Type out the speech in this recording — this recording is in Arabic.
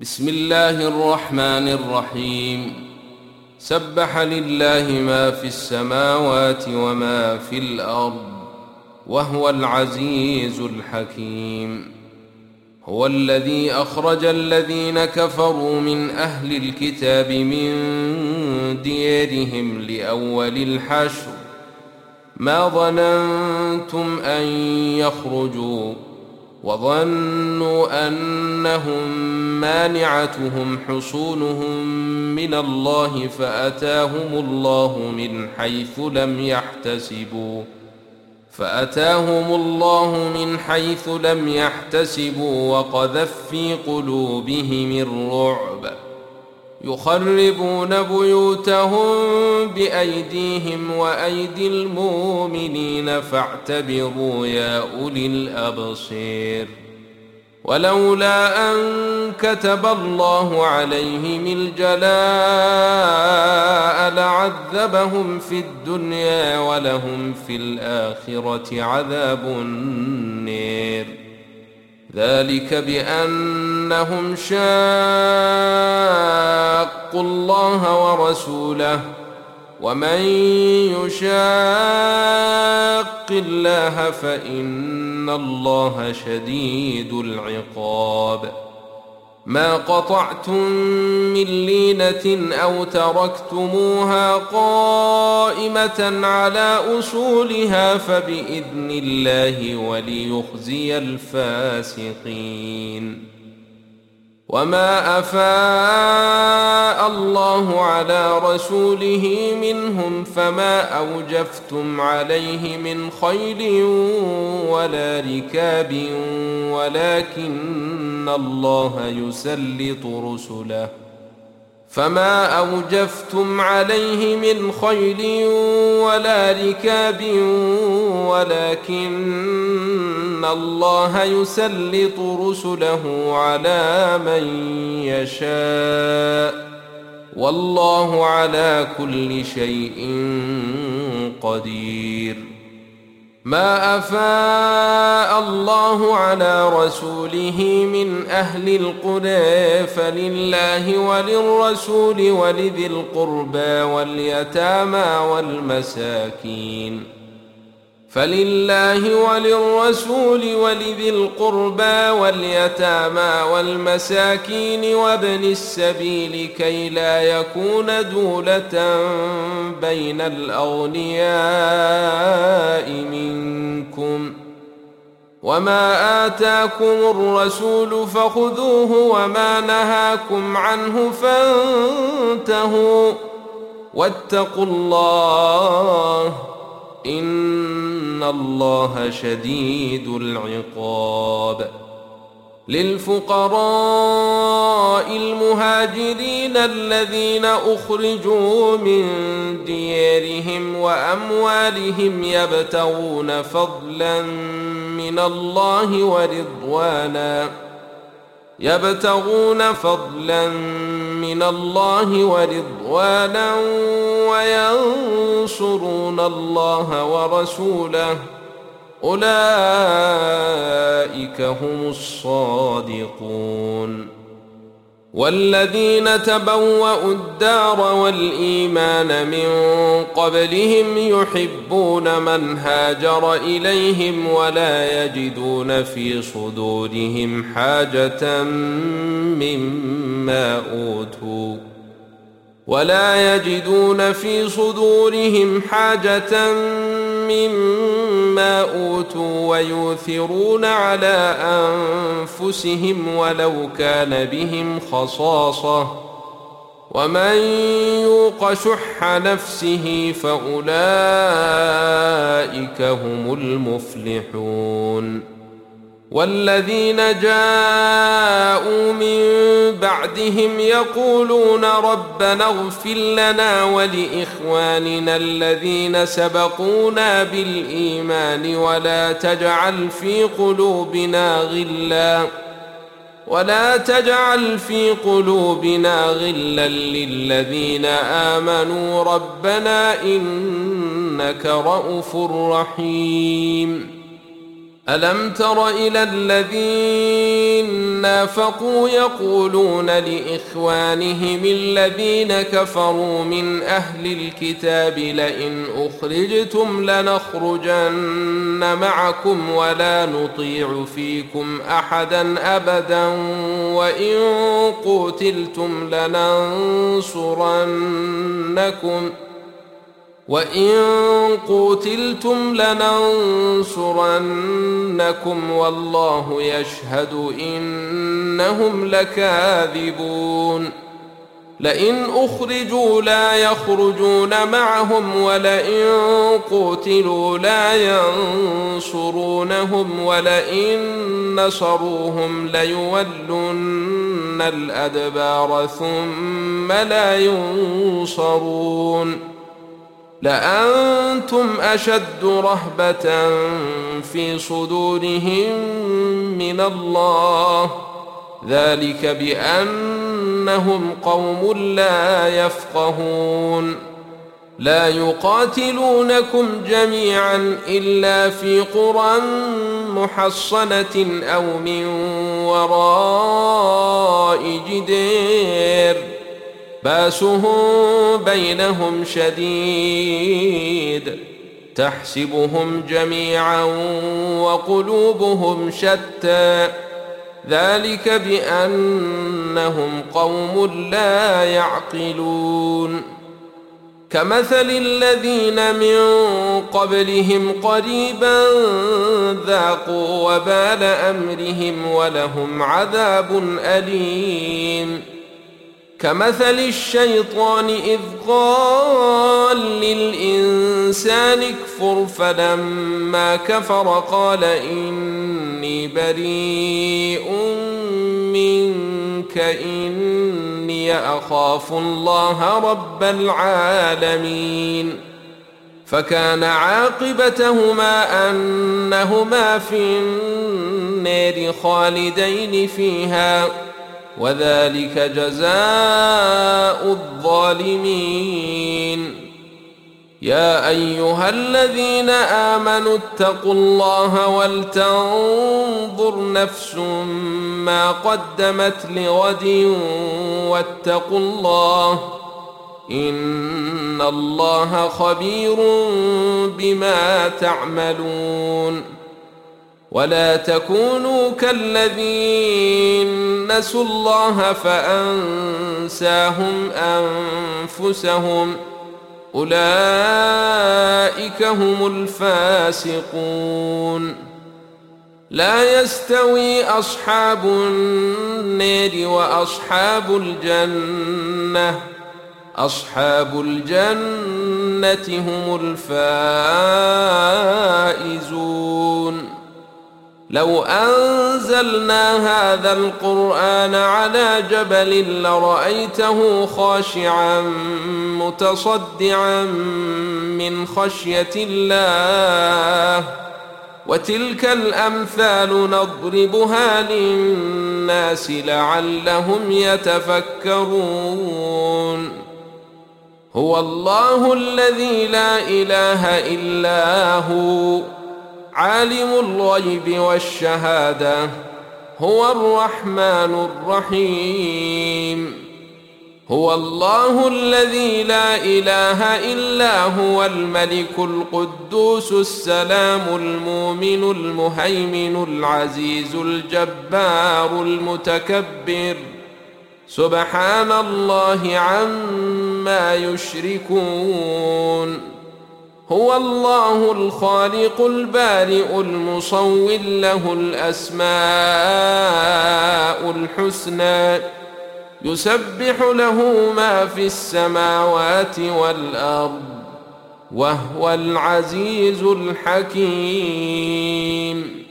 بسم الله الرحمن الرحيم. سبح لله ما في السماوات وما في الأرض وهو العزيز الحكيم. هو الذي أخرج الذين كفروا من أهل الكتاب من ديارهم لأول الحشر ما ظننتم أن يخرجوا وظنوا أنهم مانعتهم حصونهم من الله فأتاهم الله من حيث لم يحتسبوا وقذف في قلوبهم الرعب يخربون بيوتهم بأيديهم وأيدي المؤمنين فاعتبروا يا أولي الأبصير. ولولا أن كتب الله عليهم الجلاء لعذبهم في الدنيا ولهم في الآخرة عذاب النار. ذلك بأنهم شاقوا الله ورسوله ومن يشاق الله فإن الله شديد العقاب. ما قطعتم من لينة أو تركتموها قائمة على أصولها فبإذن الله وليخزي الفاسقين. وما أفاء الله على رسوله منهم فما أوجفتم عليه من خيل ولا ركاب ولكن الله يسلط رسله على من يشاء والله على كل شيء قدير. ما أفاء الله على رسوله من أهل القرى فلله وللرسول ولذي القربى واليتامى والمساكين وابن السبيل كي لا يكون دولة بين الأغنياء منكم. وما آتاكم الرسول فخذوه وما نهاكم عنه فانتهوا واتقوا الله إن الله شديد العقاب. للفقراء المهاجرين الذين أخرجوا من ديارهم وأموالهم يبتغون فضلا من الله ورضوانا وينصرون الله ورسوله أولئك هم الصادقون. والذين تبوأوا الدار والإيمان من قبلهم يحبون من هاجر إليهم ولا يجدون في صدورهم حاجة مما أوتوا ويؤثرون على أنفسهم ولو كان بهم خصاصة ومن يوق شح نفسه فأولئك هم المفلحون. والذين جاءوا من بعدهم يقولون ربنا اغفر لنا ولإخواننا الذين سبقونا بالإيمان ولا تجعل في قلوبنا غلا للذين آمنوا ربنا إنك رءوف رحيم. ألم تر إلى الذين نافقوا يقولون لإخوانهم الذين كفروا من أهل الكتاب لئن أخرجتم لنخرجن معكم ولا نطيع فيكم أحدا أبدا وإن قوتلتم لننصرنكم والله يشهد إنهم لكاذبون لئن أخرجوا لا يخرجون معهم ولئن قوتلوا لا ينصرونهم ولئن نصروهم ليولن الأدبار ثم لا ينصرون لأنتم أشد رهبة في صدورهم من الله ذلك بأنهم قوم لا يفقهون لا يقاتلونكم جميعا إلا في قرى محصنة أو من وراء جدار باسهم بينهم شديد تحسبهم جميعا وقلوبهم شتى ذلك بأنهم قوم لا يعقلون كمثل الذين من قبلهم قريبا ذاقوا وبال أمرهم ولهم عذاب أليم كمثل الشيطان إذ قال للإنسان اكفر فلما كفر قال إني بريء منك إني أخاف الله رب العالمين فكان عاقبتهما أنهما في النار خالدين فيها وذلك جزاء الظالمين يا أيها الذين آمنوا اتقوا الله ولتنظر نفس ما قدمت لغد واتقوا الله إن الله خبير بما تعملون ولا تكونوا كالذين نسوا الله فأنساهم أنفسهم أولئك هم الفاسقون لا يستوي أصحاب النار وأصحاب الجنة أصحاب الجنة هم الفائزون لو أنزلنا هذا القرآن على جبل لرأيته خاشعا متصدعا من خشية الله وتلك الأمثال نضربها للناس لعلهم يتفكرون هو الله الذي لا إله إلا هو عالم الغيب والشهادة هو الرحمن الرحيم هو الله الذي لا إله إلا هو الملك القدوس السلام المؤمن المهيمن العزيز الجبار المتكبر سبحان الله عما يشركون هو الله الخالق البارئ المصور له الأسماء الحسنى يسبح له ما في السماوات والأرض وهو العزيز الحكيم